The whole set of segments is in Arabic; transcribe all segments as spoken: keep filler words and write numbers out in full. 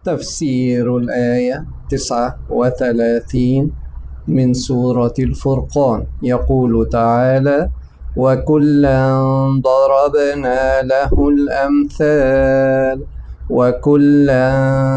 تفسير الآية تسعة وثلاثين من سورة الفرقان. يقول تعالى: وكلا ضربنا له الأمثال وكلا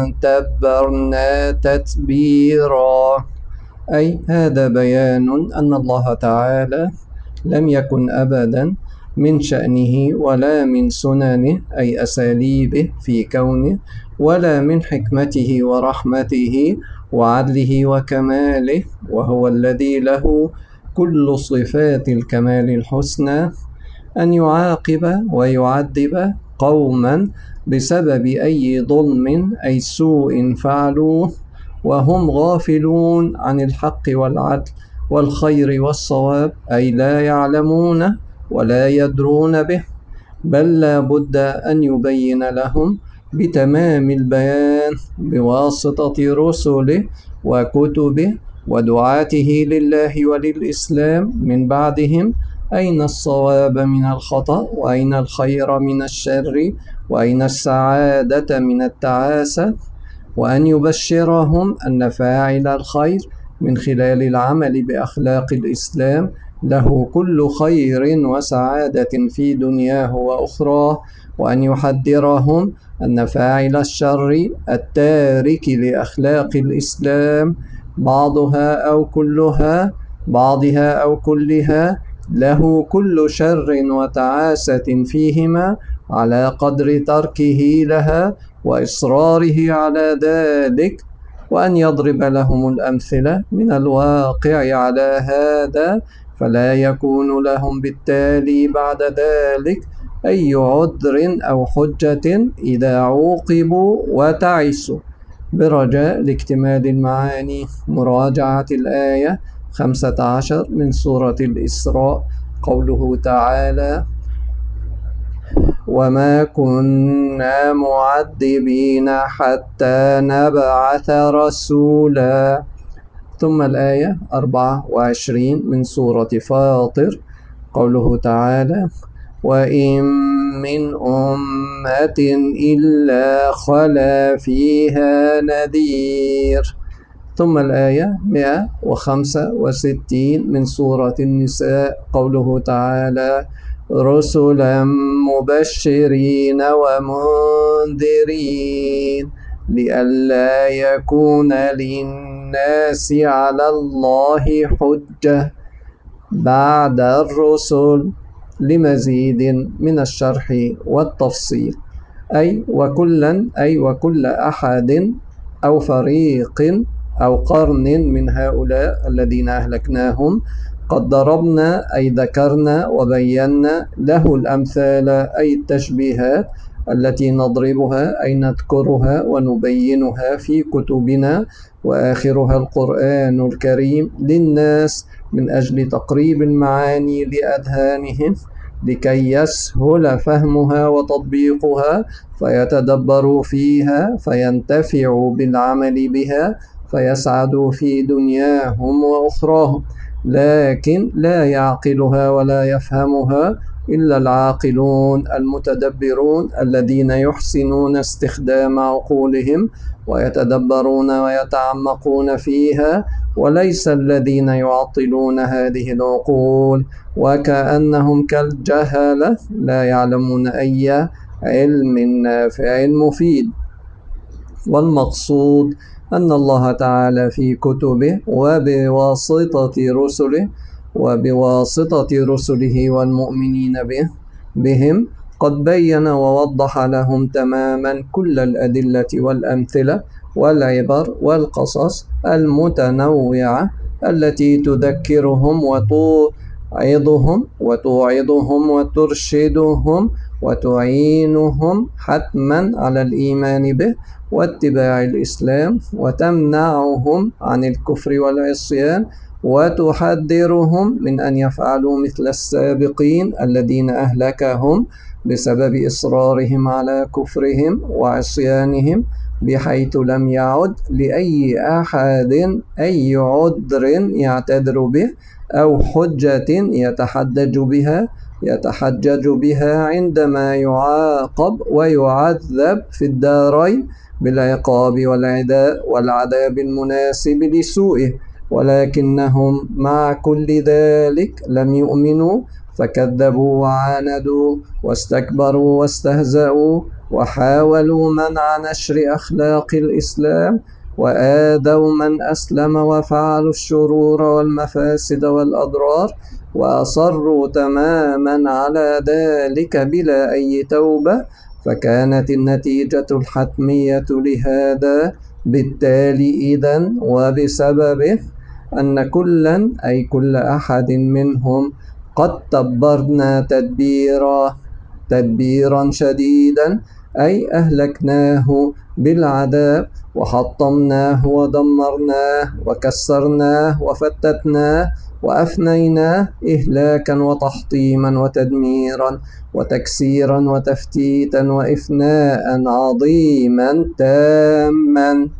تبرنا تتبيرا. أي هذا بيان أن الله تعالى لم يكن أبدا من شأنه ولا من سننه أي أساليبه في كونه، ولا من حكمته ورحمته وعدله وكماله، وهو الذي له كل صفات الكمال الحسنى، أن يعاقب ويعذب قوما بسبب أي ظلم أي سوء فعلوه وهم غافلون عن الحق والعدل والخير والصواب، أي لا يعلمونه ولا يدرون به، بل لا بد أن يبين لهم بتمام البيان بواسطة رسله وكتبه ودعاته لله وللإسلام من بعدهم أين الصواب من الخطأ، وأين الخير من الشر، وأين السعادة من التعاسة، وأن يبشرهم أن فاعل الخير من خلال العمل بأخلاق الإسلام له كل خير وسعادة في دنياه وأخراه، وأن يحذرهم أن فاعل الشر التارك لأخلاق الإسلام بعضها أو كلها بعضها أو كلها له كل شر وتعاسة فيهما على قدر تركه لها وإصراره على ذلك، وأن يضرب لهم الأمثلة من الواقع على هذا، فلا يكون لهم بالتالي بعد ذلك أي عذر أو حجة إذا عوقبوا وتعسوا. برجاء لاكتمال المعاني مراجعة الآية خمسة عشر من سورة الإسراء. قوله تعالى: وما كنا معذبين حتى نبعث رسولا. ثم الآية أربعة وعشرين من سورة فاطر. قوله تعالى: وإن من أمة إلا خلا فيها نذير. ثم الآية مئة وخمسة وستين من سورة النساء. قوله تعالى: رسلا مبشرين ومنذرين لئلا يكون للناس على الله حجة بعد الرسل. لمزيد من الشرح والتفصيل. أي وكلا أي وكل أحد أو فريق أو قرن من هؤلاء الذين أهلكناهم قد ضربنا أي ذكرنا وبينا له الأمثال أي التشبيهات التي نضربها أي نذكرها ونبينها في كتبنا وآخرها القرآن الكريم للناس من أجل تقريب المعاني لأذهانهم لكي يسهل فهمها وتطبيقها فيتدبروا فيها فينتفعوا بالعمل بها فيسعدوا في دنياهم وأخراهم، لكن لا يعقلها ولا يفهمها إلا العاقلون المتدبرون الذين يحسنون استخدام عقولهم ويتدبرون ويتعمقون فيها، وليس الذين يعطلون هذه العقول وكأنهم كالجهلة لا يعلمون أي علم نافع مفيد. والمقصود أن الله تعالى في كتبه وبواسطة رسله وبواسطة رسله والمؤمنين به بهم قد بين ووضح لهم تماما كل الأدلة والأمثلة والعبر والقصص المتنوعة التي تذكرهم وتوعظهم وتوعظهم وترشدهم وتعينهم حتما على الإيمان به واتباع الإسلام، وتمنعهم عن الكفر والعصيان، وتحذرهم من أن يفعلوا مثل السابقين الذين أهلكهم بسبب إصرارهم على كفرهم وعصيانهم، بحيث لم يعد لأي أحد أي عذر يعتذر به أو حجة يتحجج بها يتحجج بها عندما يعاقب ويعذب في الدارين بالعقاب والعذاب المناسب لسوءه، ولكنهم مع كل ذلك لم يؤمنوا، فكذبوا وعاندوا واستكبروا واستهزأوا وحاولوا منع نشر أخلاق الإسلام، وآذوا من أسلم وفعلوا الشرور والمفاسد والأضرار، وأصروا تماما على ذلك بلا أي توبة. فكانت النتيجة الحتمية لهذا بالتالي إذن وبسببه أن كلا أي كل أحد منهم قد تبرنا تدبيرا تدبيرا شديدا، أي أهلكناه بالعذاب وحطمناه ودمرناه وكسرناه وفتتناه وأفنيناه إهلاكا وتحطيما وتدميرا وتكسيرا وتفتيتا وإفناء عظيما تاما.